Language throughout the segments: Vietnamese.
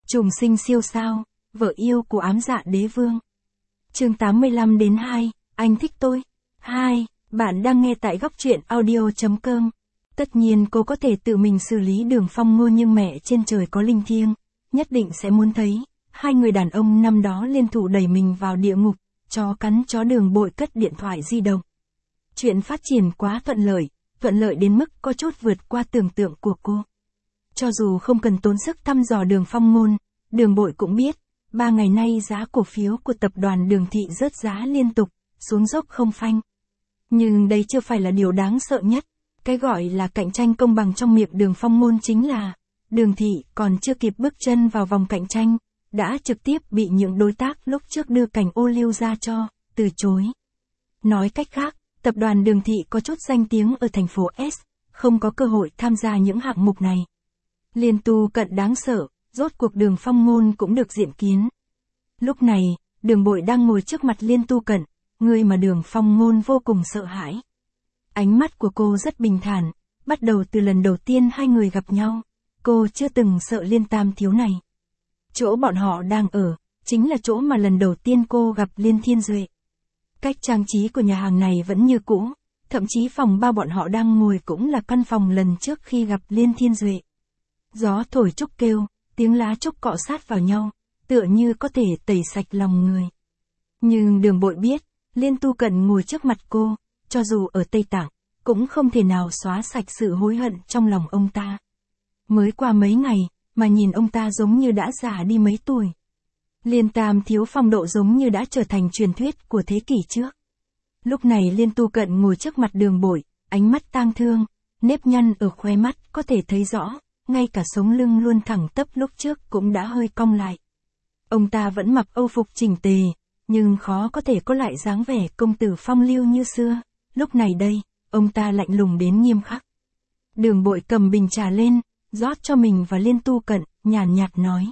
Trùng sinh siêu sao, vợ yêu của ám dạ đế vương. Chương 85-2, anh thích tôi. 2, bạn đang nghe tại góc truyện audio.com. Tất nhiên cô có thể tự mình xử lý Đường Phong Ngôn, nhưng mẹ trên trời có linh thiêng, nhất định sẽ muốn thấy hai người đàn ông năm đó liên thủ đẩy mình vào địa ngục. Chó cắn chó, Đường Bội cất điện thoại di động. Chuyện phát triển quá thuận lợi đến mức có chút vượt qua tưởng tượng của cô. Cho dù không cần tốn sức thăm dò Đường Phong Ngôn, Đường Bội cũng biết, 3 ngày nay giá cổ phiếu của tập đoàn Đường Thị rớt giá liên tục, xuống dốc không phanh. Nhưng đây chưa phải là điều đáng sợ nhất. Cái gọi là cạnh tranh công bằng trong miệng Đường Phong Ngôn chính là, Đường Thị còn chưa kịp bước chân vào vòng cạnh tranh, đã trực tiếp bị những đối tác lúc trước đưa cành ô liu ra cho, từ chối. Nói cách khác, tập đoàn Đường Thị có chút danh tiếng ở thành phố S, không có cơ hội tham gia những hạng mục này. Liên tu cận đáng sợ, rốt cuộc Đường Phong Ngôn cũng được diện kiến. Lúc này, Đường Bội đang ngồi trước mặt Liên tu cận, người mà Đường Phong Ngôn vô cùng sợ hãi. Ánh mắt của cô rất bình thản, bắt đầu từ lần đầu tiên hai người gặp nhau, cô chưa từng sợ Liên tam thiếu này. Chỗ bọn họ đang ở, chính là chỗ mà lần đầu tiên cô gặp Liên Thiên Duệ. Cách trang trí của nhà hàng này vẫn như cũ, thậm chí phòng bao bọn họ đang ngồi cũng là căn phòng lần trước khi gặp Liên Thiên Duệ. Gió thổi trúc kêu, tiếng lá trúc cọ sát vào nhau, tựa như có thể tẩy sạch lòng người. Nhưng Đường Bội biết, Liên tu cận ngồi trước mặt cô, cho dù ở Tây Tạng, cũng không thể nào xóa sạch sự hối hận trong lòng ông ta. Mới qua mấy ngày, mà nhìn ông ta giống như đã già đi mấy tuổi. Liên tam thiếu phong độ giống như đã trở thành truyền thuyết của thế kỷ trước. Lúc này Liên tu cận ngồi trước mặt Đường Bội, ánh mắt tang thương, nếp nhăn ở khóe mắt có thể thấy rõ, ngay cả sống lưng luôn thẳng tắp lúc trước cũng đã hơi cong lại. Ông ta vẫn mặc âu phục chỉnh tề, nhưng khó có thể có lại dáng vẻ công tử phong lưu như xưa. Lúc này đây, ông ta lạnh lùng đến nghiêm khắc. Đường Bội cầm bình trà lên, rót cho mình và Liên tu cận, nhàn nhạt nói.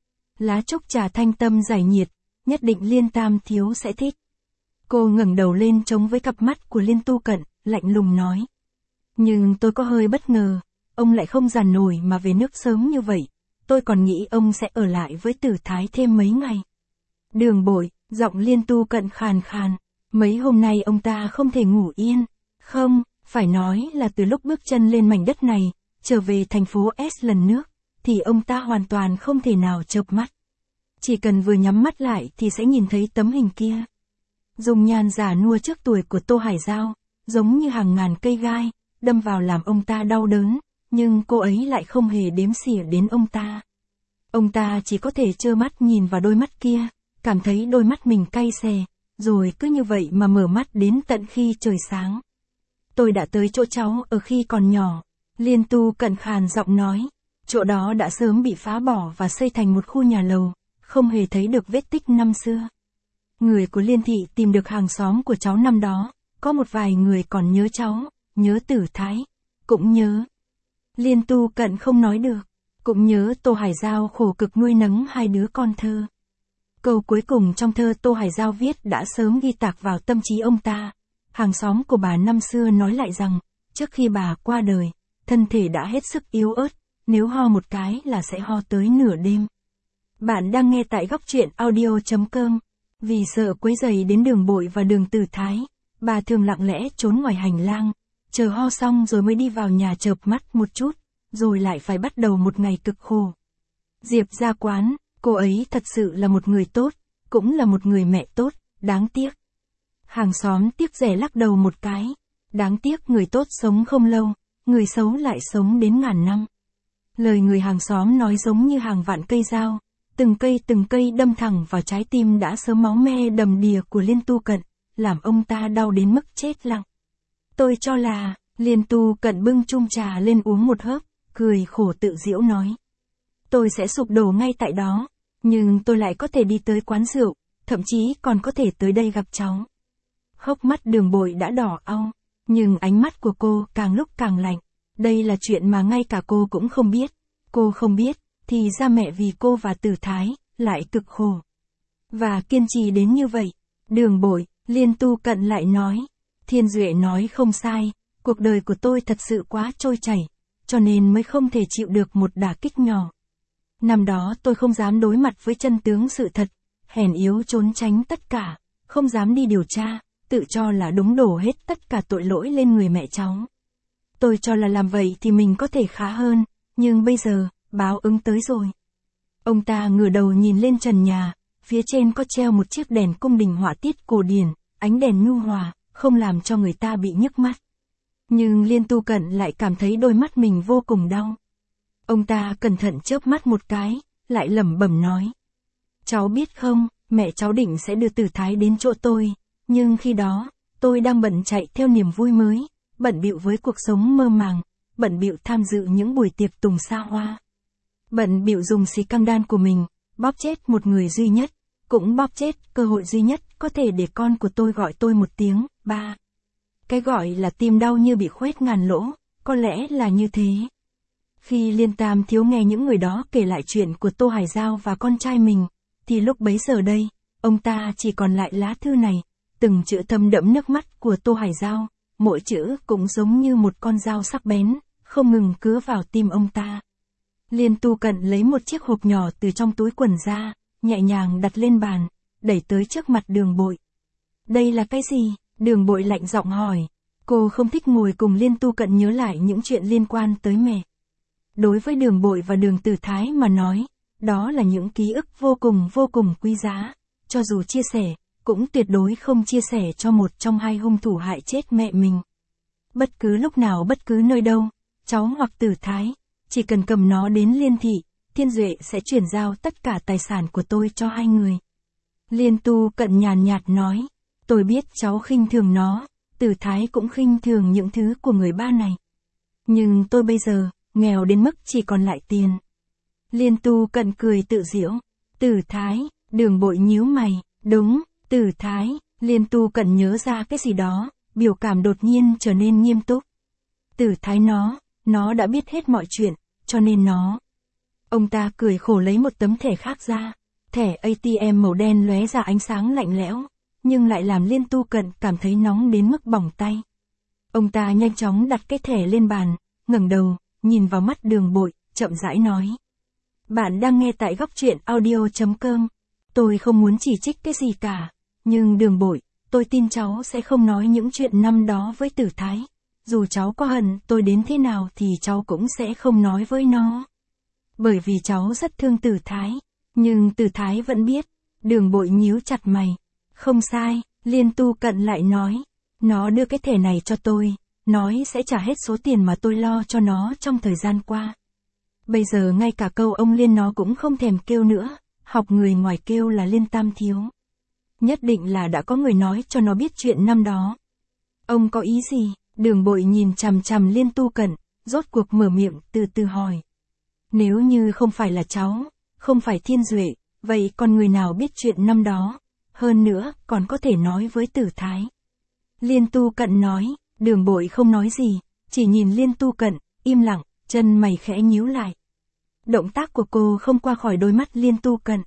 Lá trúc trà thanh tâm giải nhiệt, nhất định Liên tam thiếu sẽ thích. Cô ngẩng đầu lên chống với cặp mắt của Liên tu cận, lạnh lùng nói. Nhưng tôi có hơi bất ngờ, ông lại không già nổi mà về nước sớm như vậy. Tôi còn nghĩ ông sẽ ở lại với Tử Thái thêm mấy ngày. Đường Bội, giọng Liên tu cận khàn khàn. Mấy hôm nay ông ta không thể ngủ yên. Không, phải nói là từ lúc bước chân lên mảnh đất này, trở về thành phố S lần nước, thì ông ta hoàn toàn không thể nào chợp mắt. Chỉ cần vừa nhắm mắt lại thì sẽ nhìn thấy tấm hình kia. Dung nhan già nua trước tuổi của Tô Hải Giao, giống như hàng ngàn cây gai, đâm vào làm ông ta đau đớn, nhưng cô ấy lại không hề đếm xỉa đến ông ta. Ông ta chỉ có thể trơ mắt nhìn vào đôi mắt kia, cảm thấy đôi mắt mình cay xè, rồi cứ như vậy mà mở mắt đến tận khi trời sáng. Tôi đã tới chỗ cháu ở khi còn nhỏ, Liên tu cận khàn giọng nói. Chỗ đó đã sớm bị phá bỏ và xây thành một khu nhà lầu, không hề thấy được vết tích năm xưa. Người của Liên Thị tìm được hàng xóm của cháu năm đó, có một vài người còn nhớ cháu, nhớ Tử Thái, cũng nhớ. Liên tu cận không nói được, cũng nhớ Tô Hải Giao khổ cực nuôi nấng hai đứa con thơ. Câu cuối cùng trong thơ Tô Hải Giao viết đã sớm ghi tạc vào tâm trí ông ta. Hàng xóm của bà năm xưa nói lại rằng, trước khi bà qua đời, thân thể đã hết sức yếu ớt, nếu ho một cái là sẽ ho tới nửa đêm. Bạn đang nghe tại góc truyện audio.com. Vì sợ quấy rầy đến Đường Bội và Đường Tử Thái, bà thường lặng lẽ trốn ngoài hành lang, chờ ho xong rồi mới đi vào nhà chợp mắt một chút, rồi lại phải bắt đầu một ngày cực khổ. Diệp Gia Quán, cô ấy thật sự là một người tốt, cũng là một người mẹ tốt, đáng tiếc. Hàng xóm tiếc rẻ lắc đầu một cái, đáng tiếc người tốt sống không lâu, người xấu lại sống đến ngàn năm. Lời người hàng xóm nói giống như hàng vạn cây dao, từng cây đâm thẳng vào trái tim đã sớm máu me đầm đìa của Liên tu cận, làm ông ta đau đến mức chết lặng. Tôi cho là, Liên tu cận bưng chung trà lên uống một hớp, cười khổ tự giễu nói. Tôi sẽ sụp đổ ngay tại đó, nhưng tôi lại có thể đi tới quán rượu, thậm chí còn có thể tới đây gặp cháu. Hốc mắt Đường Bội đã đỏ au, nhưng ánh mắt của cô càng lúc càng lạnh. Đây là chuyện mà ngay cả cô cũng không biết. Cô không biết, thì ra mẹ vì cô và Tử Thái, lại cực khổ. Và kiên trì đến như vậy. Đường Bội, Liên tu cận lại nói. Thiên Duệ nói không sai, cuộc đời của tôi thật sự quá trôi chảy, cho nên mới không thể chịu được một đả kích nhỏ. Năm đó tôi không dám đối mặt với chân tướng sự thật, hèn yếu trốn tránh tất cả, không dám đi điều tra, tự cho là đúng đổ hết tất cả tội lỗi lên người mẹ cháu. Tôi cho là làm vậy thì mình có thể khá hơn, nhưng bây giờ, báo ứng tới rồi. Ông ta ngửa đầu nhìn lên trần nhà, phía trên có treo một chiếc đèn cung đình họa tiết cổ điển, ánh đèn nhu hòa, không làm cho người ta bị nhức mắt. Nhưng Liên Tu Cận lại cảm thấy đôi mắt mình vô cùng đau. Ông ta cẩn thận chớp mắt một cái, lại lẩm bẩm nói. Cháu biết không, mẹ cháu định sẽ đưa Tử Thái đến chỗ tôi, nhưng khi đó, tôi đang bận chạy theo niềm vui mới, bận bịu với cuộc sống mơ màng, bận bịu tham dự những buổi tiệc tùng xa hoa. Bận bịu dùng xì căng đan của mình, bóp chết một người duy nhất, cũng bóp chết cơ hội duy nhất có thể để con của tôi gọi tôi một tiếng, ba. Cái gọi là tim đau như bị khoét ngàn lỗ, có lẽ là như thế. Khi Liên Tam Thiếu nghe những người đó kể lại chuyện của Tô Hải Giao và con trai mình, thì lúc bấy giờ đây, ông ta chỉ còn lại lá thư này, từng chữ thấm đẫm nước mắt của Tô Hải Giao, mỗi chữ cũng giống như một con dao sắc bén, không ngừng cứa vào tim ông ta. Liên Tu Cận lấy một chiếc hộp nhỏ từ trong túi quần ra, nhẹ nhàng đặt lên bàn, đẩy tới trước mặt Đường Bội. Đây là cái gì? Đường Bội lạnh giọng hỏi. Cô không thích ngồi cùng Liên Tu Cận nhớ lại những chuyện liên quan tới mẹ. Đối với Đường Bội và Đường Tử Thái mà nói, đó là những ký ức vô cùng quý giá, cho dù chia sẻ, cũng tuyệt đối không chia sẻ cho một trong hai hung thủ hại chết mẹ mình. Bất cứ lúc nào bất cứ nơi đâu, cháu hoặc Tử Thái, chỉ cần cầm nó đến Liên thị, Thiên Duệ sẽ chuyển giao tất cả tài sản của tôi cho hai người. Liên Tu Cận nhàn nhạt nói, tôi biết cháu khinh thường nó, Tử Thái cũng khinh thường những thứ của người ba này. Nhưng tôi bây giờ, nghèo đến mức chỉ còn lại tiền. Liên Tu Cận cười tự giễu. Tử Thái, Đường Bội nhíu mày, đúng, Tử Thái, Liên Tu Cận nhớ ra cái gì đó, biểu cảm đột nhiên trở nên nghiêm túc. Tử Thái nó đã biết hết mọi chuyện, cho nên nó. Ông ta cười khổ lấy một tấm thẻ khác ra, thẻ ATM màu đen lóe ra ánh sáng lạnh lẽo, nhưng lại làm Liên Tu Cận cảm thấy nóng đến mức bỏng tay. Ông ta nhanh chóng đặt cái thẻ lên bàn, ngẩng đầu, nhìn vào mắt Đường Bội, chậm rãi nói. Bạn đang nghe tại góc truyện audio.com. Tôi không muốn chỉ trích cái gì cả, nhưng Đường Bội, tôi tin cháu sẽ không nói những chuyện năm đó với Tử Thái. Dù cháu có hận tôi đến thế nào thì cháu cũng sẽ không nói với nó. Bởi vì cháu rất thương Tử Thái, nhưng Tử Thái vẫn biết. Đường Bội nhíu chặt mày. Không sai, Liên Tu Cận lại nói. Nó đưa cái thẻ này cho tôi, nói sẽ trả hết số tiền mà tôi lo cho nó trong thời gian qua. Bây giờ ngay cả câu ông Liên nó cũng không thèm kêu nữa, học người ngoài kêu là Liên Tam Thiếu. Nhất định là đã có người nói cho nó biết chuyện năm đó. Ông có ý gì? Đường Bội nhìn chằm chằm Liên Tu Cận, rốt cuộc mở miệng từ từ hỏi. Nếu như không phải là cháu, không phải Thiên Duệ, vậy còn người nào biết chuyện năm đó? Hơn nữa, còn có thể nói với Tử Thái. Liên Tu Cận nói, Đường Bội không nói gì, chỉ nhìn Liên Tu Cận, im lặng, chân mày khẽ nhíu lại. Động tác của cô không qua khỏi đôi mắt Liên Tu Cận.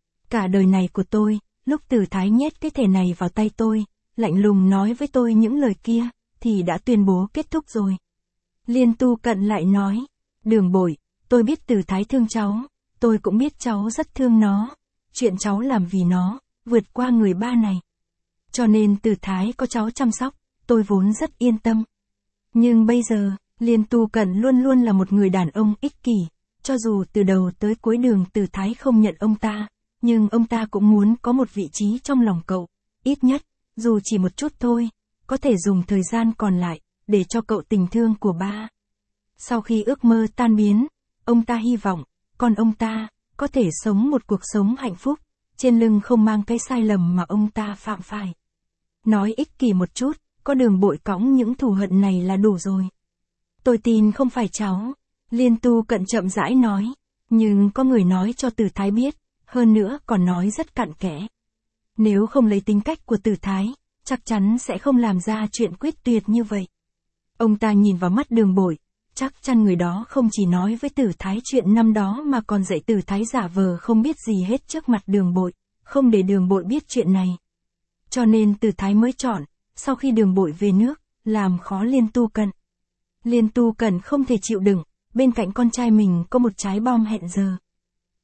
Cả đời này của tôi, lúc Tử Thái nhét cái thẻ này vào tay tôi, lạnh lùng nói với tôi những lời kia, thì đã tuyên bố kết thúc rồi. Liên Tu Cận lại nói, Đường Bội, tôi biết Tử Thái thương cháu, tôi cũng biết cháu rất thương nó, chuyện cháu làm vì nó, vượt qua người ba này. Cho nên Tử Thái có cháu chăm sóc, tôi vốn rất yên tâm. Nhưng bây giờ, Liên Tu Cận luôn luôn là một người đàn ông ích kỷ, cho dù từ đầu tới cuối đường Tử Thái không nhận ông ta, nhưng ông ta cũng muốn có một vị trí trong lòng cậu, ít nhất, dù chỉ một chút thôi, có thể dùng thời gian còn lại, để cho cậu tình thương của ba. Sau khi ước mơ tan biến, ông ta hy vọng, con ông ta, có thể sống một cuộc sống hạnh phúc, trên lưng không mang cái sai lầm mà ông ta phạm phải. Nói ích kỷ một chút, có Đường Bội cõng những thù hận này là đủ rồi. Tôi tin không phải cháu, Liên Tu Cận chậm rãi nói, nhưng có người nói cho Tử Thái biết, hơn nữa còn nói rất cặn kẽ. Nếu không lấy tính cách của Tử Thái, chắc chắn sẽ không làm ra chuyện quyết tuyệt như vậy. Ông ta nhìn vào mắt Đường Bội, chắc chắn người đó không chỉ nói với Tử Thái chuyện năm đó mà còn dạy Tử Thái giả vờ không biết gì hết trước mặt Đường Bội, không để Đường Bội biết chuyện này. Cho nên Tử Thái mới chọn, sau khi Đường Bội về nước, làm khó Liên Tu Cận. Liên Tu Cận không thể chịu đựng, bên cạnh con trai mình có một trái bom hẹn giờ.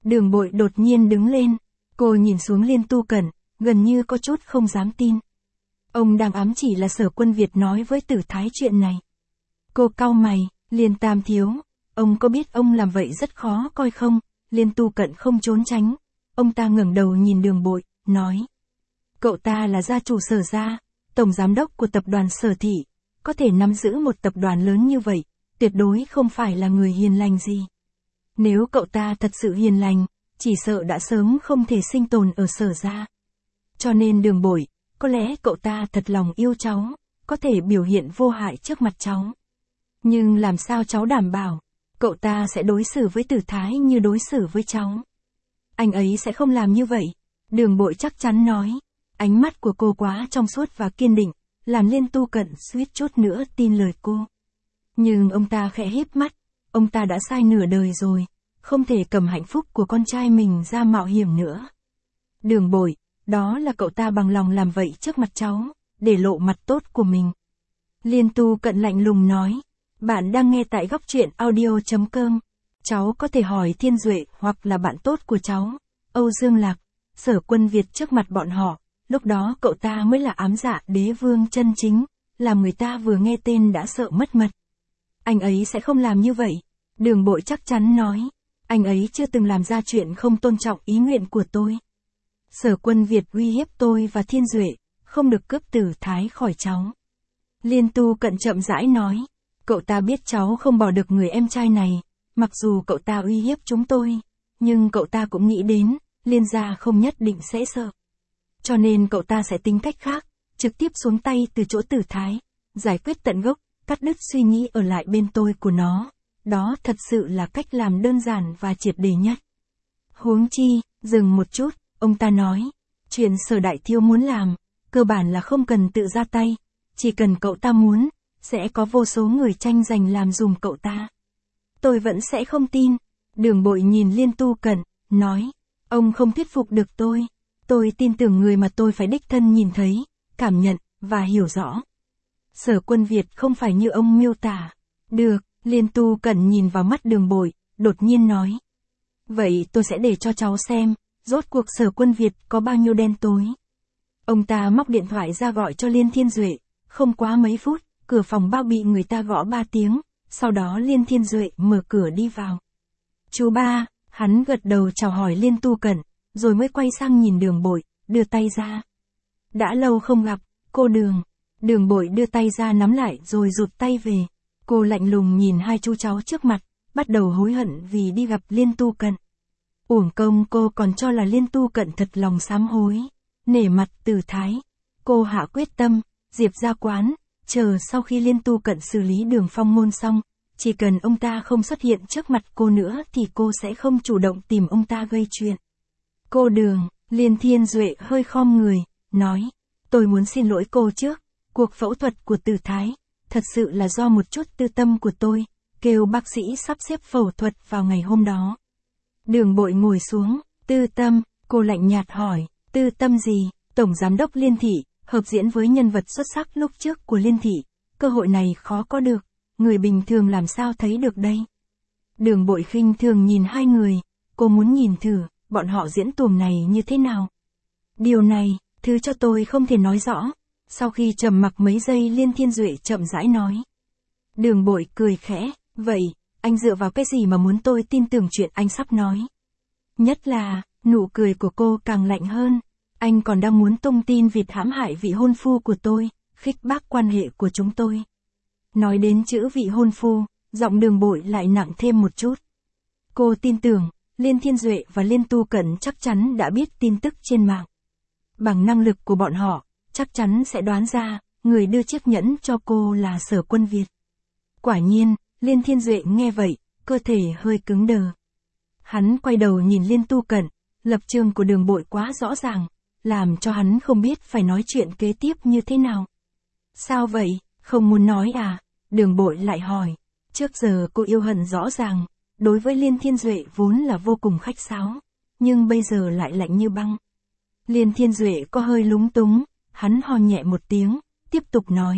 Đường Bội đột nhiên đứng lên. Cô nhìn xuống Liên Tu Cẩn, gần như có chút không dám tin. Ông đang ám chỉ là Sở Quân Việt nói với Tử Thái chuyện này. Cô cau mày, Liên Tam thiếu, ông có biết ông làm vậy rất khó coi không? Liên Tu Cẩn không trốn tránh. Ông ta ngẩng đầu nhìn Đường Bội, nói. Cậu ta là gia chủ Sở gia, tổng giám đốc của tập đoàn Sở thị, có thể nắm giữ một tập đoàn lớn như vậy, tuyệt đối không phải là người hiền lành gì. Nếu cậu ta thật sự hiền lành, chỉ sợ đã sớm không thể sinh tồn ở Sở gia. Cho nên Đường Bội, có lẽ cậu ta thật lòng yêu cháu, có thể biểu hiện vô hại trước mặt cháu. Nhưng làm sao cháu đảm bảo, cậu ta sẽ đối xử với Tử Thái như đối xử với cháu? Anh ấy sẽ không làm như vậy. Đường Bội chắc chắn nói. Ánh mắt của cô quá trong suốt và kiên định, làm Liên Tu Cẩn suýt chút nữa tin lời cô. Nhưng ông ta khẽ híp mắt, ông ta đã sai nửa đời rồi, không thể cầm hạnh phúc của con trai mình ra mạo hiểm nữa. Đường Bội, đó là cậu ta bằng lòng làm vậy trước mặt cháu, để lộ mặt tốt của mình. Liên Tu Cẩn lạnh lùng nói, bạn đang nghe tại góc truyện audio.com. Cháu có thể hỏi Thiên Duệ hoặc là bạn tốt của cháu, Âu Dương Lạc, Sở Quân Việt trước mặt bọn họ, lúc đó cậu ta mới là ám dạ đế vương chân chính, làm người ta vừa nghe tên đã sợ mất mật. Anh ấy sẽ không làm như vậy. Đường Bội chắc chắn nói, anh ấy chưa từng làm ra chuyện không tôn trọng ý nguyện của tôi. Sở Quân Việt uy hiếp tôi và Thiên Duệ, không được cướp Tử Thái khỏi cháu. Liên Tu Cẩn chậm rãi nói, cậu ta biết cháu không bỏ được người em trai này, mặc dù cậu ta uy hiếp chúng tôi, nhưng cậu ta cũng nghĩ đến, Liên gia không nhất định sẽ sợ. Cho nên cậu ta sẽ tính cách khác, trực tiếp xuống tay từ chỗ Tử Thái, giải quyết tận gốc, cắt đứt suy nghĩ ở lại bên tôi của nó. Đó thật sự là cách làm đơn giản và triệt để nhất. Huống chi, dừng một chút, ông ta nói, chuyện Sở đại thiếu muốn làm, cơ bản là không cần tự ra tay, chỉ cần cậu ta muốn, sẽ có vô số người tranh giành làm dùm cậu ta. Tôi vẫn sẽ không tin. Đường Bội nhìn Liên Tu Cẩn, nói, ông không thuyết phục được tôi tin tưởng người mà tôi phải đích thân nhìn thấy, cảm nhận, và hiểu rõ. Sở Quân Việt không phải như ông miêu tả. Được, Liên Tu Cẩn nhìn vào mắt Đường Bội, đột nhiên nói. Vậy tôi sẽ để cho cháu xem, rốt cuộc Sở Quân Việt có bao nhiêu đen tối. Ông ta móc điện thoại ra gọi cho Liên Thiên Duệ, không quá mấy phút, cửa phòng bao bị người ta gõ 3 tiếng, sau đó Liên Thiên Duệ mở cửa đi vào. Chú ba, hắn gật đầu chào hỏi Liên Tu Cẩn, rồi mới quay sang nhìn Đường Bội, đưa tay ra. Đã lâu không gặp, cô Đường. Đường Bội đưa tay ra nắm lại rồi rụt tay về. Cô lạnh lùng nhìn hai chú cháu trước mặt, bắt đầu hối hận vì đi gặp Liên Tu Cẩn. Uổng công cô còn cho là Liên Tu Cẩn thật lòng sám hối. Nể mặt Tử Thái, cô hạ quyết tâm, Diệp ra quán, chờ sau khi Liên Tu Cẩn xử lý Đường Phong Ngôn xong, chỉ cần ông ta không xuất hiện trước mặt cô nữa thì cô sẽ không chủ động tìm ông ta gây chuyện. Cô Đường, Liên Thiên Duệ hơi khom người, nói, tôi muốn xin lỗi cô trước, cuộc phẫu thuật của Tử Thái, thật sự là do một chút tư tâm của tôi, kêu bác sĩ sắp xếp phẫu thuật vào ngày hôm đó. Đường Bội ngồi xuống, tư tâm, cô lạnh nhạt hỏi, tư tâm gì? Tổng giám đốc Liên thị, hợp diễn với nhân vật xuất sắc lúc trước của Liên thị, cơ hội này khó có được, người bình thường làm sao thấy được đây? Đường Bội khinh thường nhìn hai người, cô muốn nhìn thử, bọn họ diễn tuồng này như thế nào? Điều này, thứ cho tôi không thể nói rõ. Sau khi trầm mặc mấy giây Liên Thiên Duệ chậm rãi nói. Đường Bội cười khẽ, vậy, anh dựa vào cái gì mà muốn tôi tin tưởng chuyện anh sắp nói? Nhất là, nụ cười của cô càng lạnh hơn, anh còn đang muốn tung tin vịt hãm hại vị hôn phu của tôi, khích bác quan hệ của chúng tôi. Nói đến chữ vị hôn phu, giọng Đường Bội lại nặng thêm một chút. Cô tin tưởng, Liên Thiên Duệ và Liên Tu Cẩn chắc chắn đã biết tin tức trên mạng. Bằng năng lực của bọn họ, chắc chắn sẽ đoán ra, người đưa chiếc nhẫn cho cô là Sở Quân Việt. Quả nhiên, Liên Thiên Duệ nghe vậy, cơ thể hơi cứng đờ. Hắn quay đầu nhìn Liên Tu Cẩn, lập trường của Đường Bội quá rõ ràng, làm cho hắn không biết phải nói chuyện kế tiếp như thế nào. Sao vậy, không muốn nói à? Đường Bội lại hỏi. Trước giờ cô yêu hận rõ ràng, đối với Liên Thiên Duệ vốn là vô cùng khách sáo, nhưng bây giờ lại lạnh như băng. Liên Thiên Duệ có hơi lúng túng, hắn ho nhẹ một tiếng, tiếp tục nói.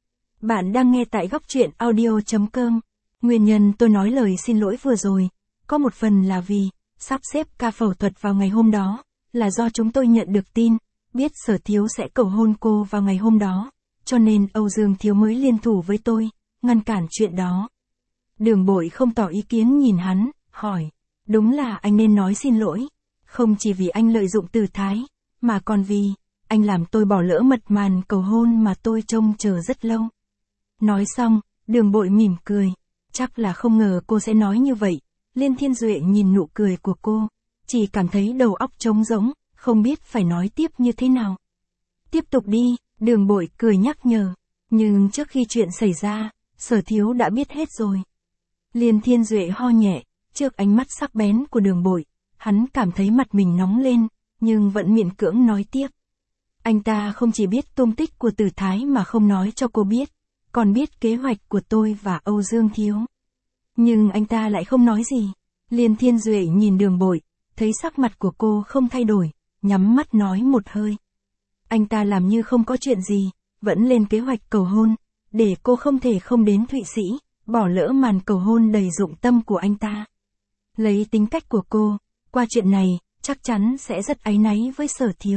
Bạn đang nghe tại góc truyện audio.com. Nguyên nhân tôi nói lời xin lỗi vừa rồi, có một phần là vì, Sắp xếp ca phẫu thuật vào ngày hôm đó, là do chúng tôi nhận được tin, biết Sở Thiếu sẽ cầu hôn cô vào ngày hôm đó, cho nên Âu Dương Thiếu mới liên thủ với tôi, ngăn cản chuyện đó. Đường Bội không tỏ ý kiến nhìn hắn, hỏi, đúng là anh nên nói xin lỗi, không chỉ vì anh lợi dụng Từ Thái, mà còn vì, anh làm tôi bỏ lỡ mật màn cầu hôn mà tôi trông chờ rất lâu. Nói xong, Đường Bội mỉm cười, chắc là không ngờ cô sẽ nói như vậy. Liên Thiên Duệ nhìn nụ cười của cô, chỉ cảm thấy đầu óc trống rỗng, không biết phải nói tiếp như thế nào. Tiếp tục đi, Đường Bội cười nhắc nhở, nhưng trước khi chuyện xảy ra, Sở Thiếu đã biết hết rồi. Liên Thiên Duệ ho nhẹ, trước ánh mắt sắc bén của Đường Bội, hắn cảm thấy mặt mình nóng lên, nhưng vẫn miễn cưỡng nói tiếp. Anh ta không chỉ biết tung tích của Từ Thái mà không nói cho cô biết, còn biết kế hoạch của tôi và Âu Dương Thiếu. Nhưng anh ta lại không nói gì. Liên Thiên Duệ nhìn Đường Bội, thấy sắc mặt của cô không thay đổi, nhắm mắt nói một hơi. Anh ta làm như không có chuyện gì, vẫn lên kế hoạch cầu hôn, để cô không thể không đến Thụy Sĩ, bỏ lỡ màn cầu hôn đầy dụng tâm của anh ta. Lấy tính cách của cô, qua chuyện này, chắc chắn sẽ rất áy náy với Sở Thiếu.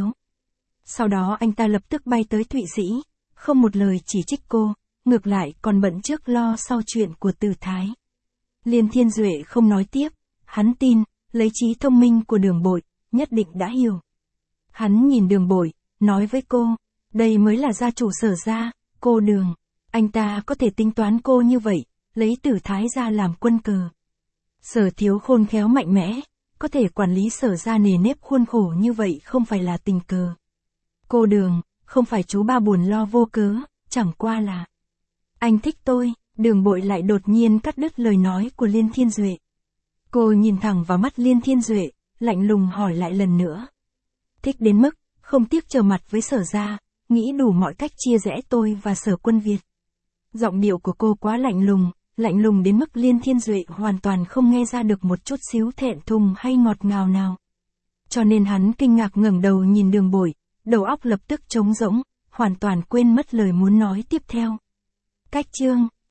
Sau đó anh ta lập tức bay tới Thụy Sĩ, không một lời chỉ trích cô, ngược lại còn bận trước lo sau chuyện của Từ Thái. Liên Thiên Duệ không nói tiếp, hắn tin, lấy trí thông minh của Đường Bội, nhất định đã hiểu. Hắn nhìn Đường Bội, nói với cô, đây mới là gia chủ Sở gia, cô Đường, anh ta có thể tính toán cô như vậy, lấy Từ Thái ra làm quân cờ. Sở Thiếu khôn khéo mạnh mẽ, có thể quản lý Sở gia nề nếp khuôn khổ như vậy không phải là tình cờ. Cô Đường, không phải chú ba buồn lo vô cớ, chẳng qua là anh thích tôi. Đường Bội lại đột nhiên cắt đứt lời nói của Liên Thiên Duệ. Cô nhìn thẳng vào mắt Liên Thiên Duệ, lạnh lùng hỏi lại lần nữa. Thích đến mức, không tiếc trở mặt với Sở gia, nghĩ đủ mọi cách chia rẽ tôi và Sở Quân Việt. Giọng điệu của cô quá lạnh lùng đến mức Liên Thiên Duệ hoàn toàn không nghe ra được một chút xíu thẹn thùng hay ngọt ngào nào. Cho nên hắn kinh ngạc ngẩng đầu nhìn Đường Bội, đầu óc lập tức trống rỗng, hoàn toàn quên mất lời muốn nói tiếp theo. Cách chương